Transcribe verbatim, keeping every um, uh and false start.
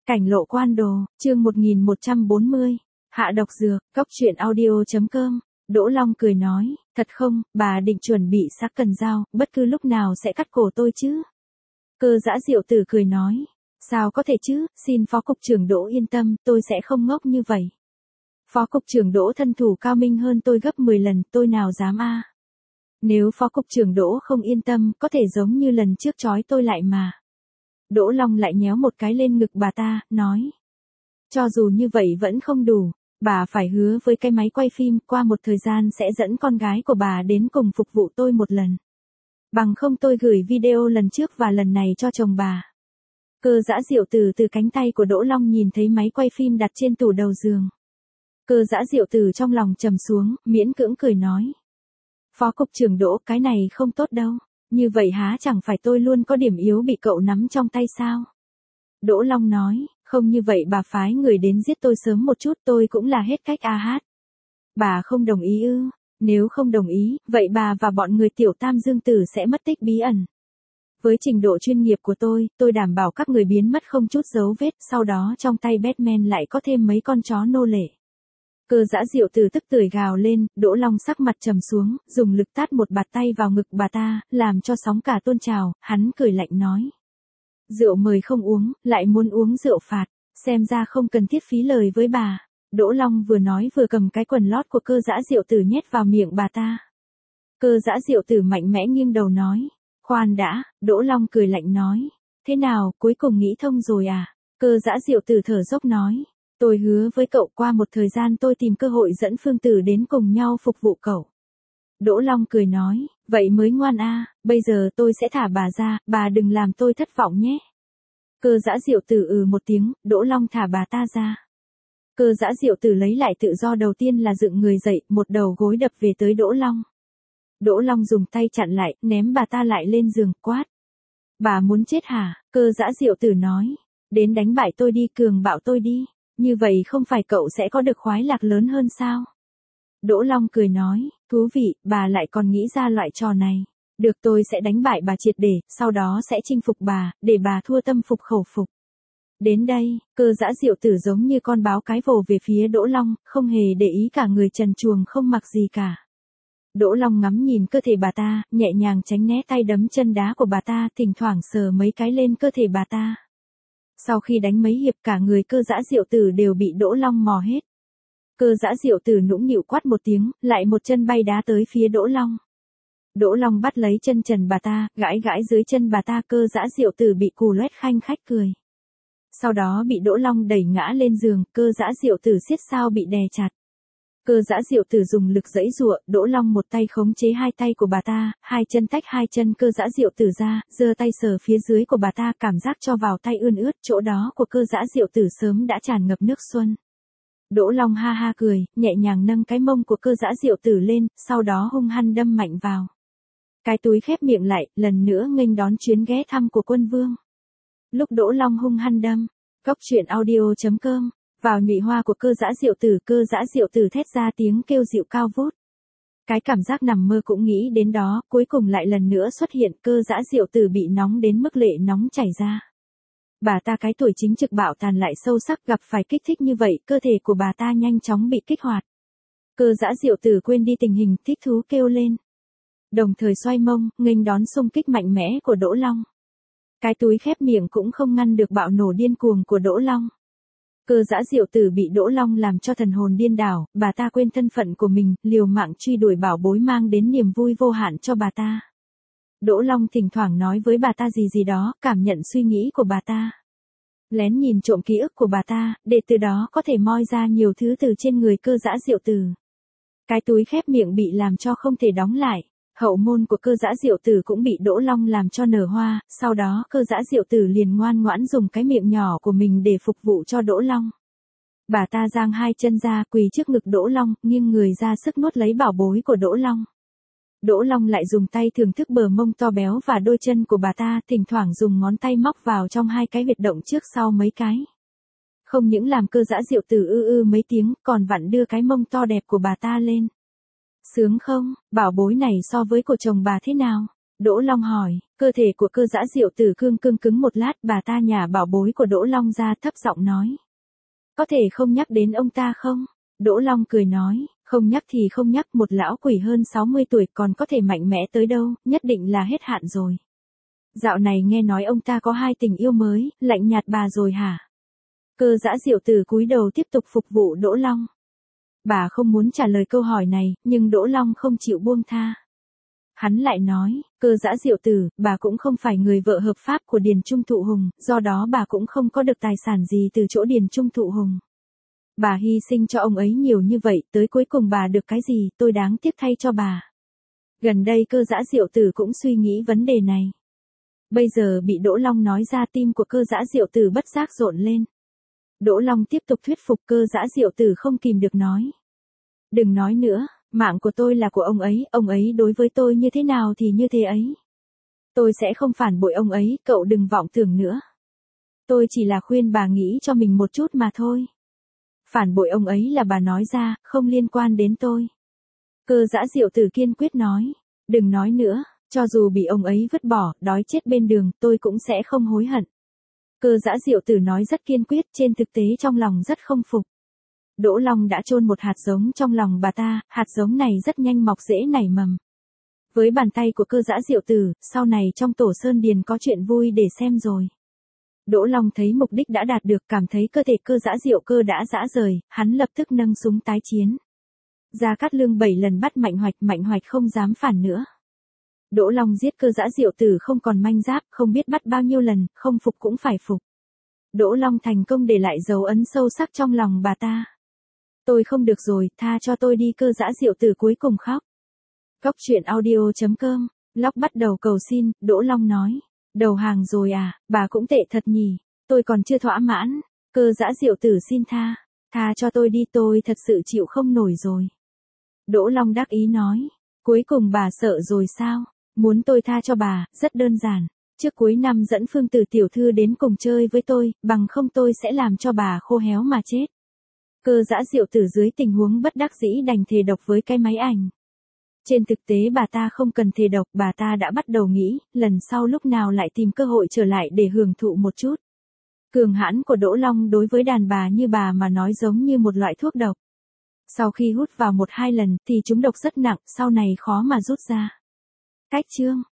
Cảnh lộ quan đồ, chương một nghìn một trăm bốn mươi. Hạ độc dược, cốc truyện audio.com. Đỗ Long cười nói, thật không, bà định chuẩn bị sắc cần dao, bất cứ lúc nào sẽ cắt cổ tôi chứ. Cơ Dã Diệu Tử cười nói, sao có thể chứ, xin Phó Cục trưởng Đỗ yên tâm, tôi sẽ không ngốc như vậy. Phó Cục trưởng Đỗ thân thủ cao minh hơn tôi gấp mười lần, tôi nào dám a. Nếu Phó Cục trưởng Đỗ không yên tâm, có thể giống như lần trước trói tôi lại mà. Đỗ Long lại nhéo một cái lên ngực bà ta, nói. Cho dù như vậy vẫn không đủ, bà phải hứa với cái máy quay phim qua một thời gian sẽ dẫn con gái của bà đến cùng phục vụ tôi một lần. Bằng không tôi gửi video lần trước và lần này cho chồng bà. Cơ Dã Diệu Tử từ cánh tay của Đỗ Long nhìn thấy máy quay phim đặt trên tủ đầu giường. Cơ Dã Diệu Tử trong lòng trầm xuống, miễn cưỡng cười nói. Phó Cục trưởng Đỗ, cái này không tốt đâu. Như vậy há chẳng phải tôi luôn có điểm yếu bị cậu nắm trong tay sao? Đỗ Long nói, không như vậy bà phái người đến giết tôi sớm một chút tôi cũng là hết cách a hát. Bà không đồng ý ư? Nếu không đồng ý, vậy bà và bọn người Tiểu Tam Dương Tử sẽ mất tích bí ẩn. Với trình độ chuyên nghiệp của tôi, tôi đảm bảo các người biến mất không chút dấu vết, sau đó trong tay Batman lại có thêm mấy con chó nô lệ. Cơ Dã Diệu Tử tức tưởi gào lên, Đỗ Long sắc mặt trầm xuống, dùng lực tát một bạt tay vào ngực bà ta, làm cho sóng cả tuôn trào, hắn cười lạnh nói. Rượu mời không uống, lại muốn uống rượu phạt, xem ra không cần thiết phí lời với bà. Đỗ Long vừa nói vừa cầm cái quần lót của Cơ Dã Diệu Tử nhét vào miệng bà ta. Cơ Dã Diệu Tử mạnh mẽ nghiêng đầu nói. Khoan đã, Đỗ Long cười lạnh nói. Thế nào, cuối cùng nghĩ thông rồi à? Cơ Dã Diệu Tử thở dốc nói. Tôi hứa với cậu qua một thời gian tôi tìm cơ hội dẫn Phương Tử đến cùng nhau phục vụ cậu. Đỗ Long cười nói, vậy mới ngoan a, bây giờ tôi sẽ thả bà ra, bà đừng làm tôi thất vọng nhé. Cơ Dã Diệu Tử ừ một tiếng, Đỗ Long thả bà ta ra. Cơ Dã Diệu Tử lấy lại tự do đầu tiên là dựng người dậy, một đầu gối đập về tới Đỗ Long. Đỗ Long dùng tay chặn lại, ném bà ta lại lên giường, quát. Bà muốn chết hả? Cơ Dã Diệu Tử nói, đến đánh bại tôi đi, cường bạo tôi đi. Như vậy không phải cậu sẽ có được khoái lạc lớn hơn sao? Đỗ Long cười nói, thú vị, bà lại còn nghĩ ra loại trò này. Được, tôi sẽ đánh bại bà triệt để, sau đó sẽ chinh phục bà, để bà thua tâm phục khẩu phục. Đến đây, Cơ Dã Diệu Tử giống như con báo cái vồ về phía Đỗ Long, không hề để ý cả người trần truồng không mặc gì cả. Đỗ Long ngắm nhìn cơ thể bà ta, nhẹ nhàng tránh né tay đấm chân đá của bà ta, thỉnh thoảng sờ mấy cái lên cơ thể bà ta. Sau khi đánh mấy hiệp cả người Cơ Dã Diệu Tử đều bị Đỗ Long mò hết. Cơ Dã Diệu Tử nũng nịu quát một tiếng, lại một chân bay đá tới phía Đỗ Long. Đỗ Long bắt lấy chân trần bà ta, gãi gãi dưới chân bà ta, Cơ Dã Diệu Tử bị cù loét khanh khách cười. Sau đó bị Đỗ Long đẩy ngã lên giường, Cơ Dã Diệu Tử xiết sao bị đè chặt. Cơ Dã Diệu Tử dùng lực giãy giụa, Đỗ Long một tay khống chế hai tay của bà ta, hai chân tách hai chân Cơ Dã Diệu Tử ra, giơ tay sờ phía dưới của bà ta, cảm giác cho vào tay ươn ướt, chỗ đó của Cơ Dã Diệu Tử sớm đã tràn ngập nước xuân. Đỗ Long ha ha cười, nhẹ nhàng nâng cái mông của Cơ Dã Diệu Tử lên, sau đó hung hăng đâm mạnh vào. Cái túi khép miệng lại, lần nữa nghênh đón chuyến ghé thăm của Quân Vương. Lúc Đỗ Long hung hăng đâm, cốc truyện audio.com, vào nhụy hoa của Cơ Dã Diệu Tử, Cơ Dã Diệu Tử thét ra tiếng kêu dịu cao vút. Cái cảm giác nằm mơ cũng nghĩ đến đó, cuối cùng lại lần nữa xuất hiện, Cơ Dã Diệu Tử bị nóng đến mức lệ nóng chảy ra. Bà ta cái tuổi chính trực bạo tàn lại sâu sắc, gặp phải kích thích như vậy, cơ thể của bà ta nhanh chóng bị kích hoạt. Cơ Dã Diệu Tử quên đi tình hình, thích thú kêu lên. Đồng thời xoay mông, nghênh đón xung kích mạnh mẽ của Đỗ Long. Cái túi khép miệng cũng không ngăn được bạo nổ điên cuồng của Đỗ Long. Cơ Dã Diệu Tử bị Đỗ Long làm cho thần hồn điên đảo, bà ta quên thân phận của mình, liều mạng truy đuổi bảo bối mang đến niềm vui vô hạn cho bà ta. Đỗ Long thỉnh thoảng nói với bà ta gì gì đó, cảm nhận suy nghĩ của bà ta. Lén nhìn trộm ký ức của bà ta, để từ đó có thể moi ra nhiều thứ từ trên người Cơ Dã Diệu Tử. Cái túi khép miệng bị làm cho không thể đóng lại. Hậu môn của Cơ Dã Diệu Tử cũng bị Đỗ Long làm cho nở hoa, sau đó Cơ Dã Diệu Tử liền ngoan ngoãn dùng cái miệng nhỏ của mình để phục vụ cho Đỗ Long. Bà ta giang hai chân ra, quỳ trước ngực Đỗ Long, nghiêng người ra sức nuốt lấy bảo bối của Đỗ Long. Đỗ Long lại dùng tay thưởng thức bờ mông to béo và đôi chân của bà ta, thỉnh thoảng dùng ngón tay móc vào trong hai cái huyệt động trước sau mấy cái. Không những làm Cơ Dã Diệu Tử ư ư mấy tiếng, còn vặn đưa cái mông to đẹp của bà ta lên. Sướng không, bảo bối này so với của chồng bà thế nào? Đỗ Long hỏi, cơ thể của Cơ Dã Diệu Tử cương cương cứng một lát, bà ta nhả bảo bối của Đỗ Long ra thấp giọng nói. Có thể không nhắc đến ông ta không? Đỗ Long cười nói, không nhắc thì không nhắc, một lão quỷ hơn sáu mươi tuổi còn có thể mạnh mẽ tới đâu, nhất định là hết hạn rồi. Dạo này nghe nói ông ta có hai tình yêu mới, lạnh nhạt bà rồi hả? Cơ Dã Diệu Tử cúi đầu tiếp tục phục vụ Đỗ Long. Bà không muốn trả lời câu hỏi này, nhưng Đỗ Long không chịu buông tha. Hắn lại nói, Cơ Dã Diệu Tử, bà cũng không phải người vợ hợp pháp của Điền Trung Thụ Hùng, do đó bà cũng không có được tài sản gì từ chỗ Điền Trung Thụ Hùng. Bà hy sinh cho ông ấy nhiều như vậy, tới cuối cùng bà được cái gì, tôi đáng tiếc thay cho bà. Gần đây Cơ Dã Diệu Tử cũng suy nghĩ vấn đề này. Bây giờ bị Đỗ Long nói ra, tim của Cơ Dã Diệu Tử bất giác rộn lên. Đỗ Long tiếp tục thuyết phục, Cơ Dã Diệu Tử không kìm được nói. Đừng nói nữa, mạng của tôi là của ông ấy, ông ấy đối với tôi như thế nào thì như thế ấy. Tôi sẽ không phản bội ông ấy, cậu đừng vọng tưởng nữa. Tôi chỉ là khuyên bà nghĩ cho mình một chút mà thôi. Phản bội ông ấy là bà nói ra, không liên quan đến tôi. Cơ Dã Diệu Tử kiên quyết nói, đừng nói nữa, cho dù bị ông ấy vứt bỏ, đói chết bên đường, tôi cũng sẽ không hối hận. Cơ Dã Diệu Tử nói rất kiên quyết, trên thực tế trong lòng rất không phục. Đỗ Long đã chôn một hạt giống trong lòng bà ta, hạt giống này rất nhanh mọc rễ nảy mầm. Với bàn tay của Cơ Dã Diệu Tử, sau này trong Tổ Sơn Điền có chuyện vui để xem rồi. Đỗ Long thấy mục đích đã đạt được, cảm thấy cơ thể Cơ Dã Diệu Cơ đã rã rời, hắn lập tức nâng súng tái chiến. Gia Cát Lương bảy lần bắt Mạnh Hoạch, Mạnh Hoạch không dám phản nữa. Đỗ Long giết Cơ Dã Diệu Tử không còn manh giáp, không biết bắt bao nhiêu lần, không phục cũng phải phục. Đỗ Long thành công để lại dấu ấn sâu sắc trong lòng bà ta. Tôi không được rồi, tha cho tôi đi, Cơ Dã Diệu Tử cuối cùng khóc. Góc truyện audio chấm com, Lóc bắt đầu cầu xin, Đỗ Long nói. Đầu hàng rồi à, bà cũng tệ thật nhỉ, tôi còn chưa thỏa mãn. Cơ Dã Diệu Tử xin tha, tha cho tôi đi, tôi thật sự chịu không nổi rồi. Đỗ Long đắc ý nói, cuối cùng bà sợ rồi sao, muốn tôi tha cho bà, rất đơn giản. Trước cuối năm dẫn Phương Tử tiểu thư đến cùng chơi với tôi, bằng không tôi sẽ làm cho bà khô héo mà chết. Cơ Dã Diệu Tử dưới tình huống bất đắc dĩ đành thề độc với cái máy ảnh. Trên thực tế bà ta không cần thề độc, bà ta đã bắt đầu nghĩ, lần sau lúc nào lại tìm cơ hội trở lại để hưởng thụ một chút. Cường hãn của Đỗ Long đối với đàn bà như bà mà nói giống như một loại thuốc độc. Sau khi hút vào một hai lần thì chúng độc rất nặng, sau này khó mà rút ra. Cách chương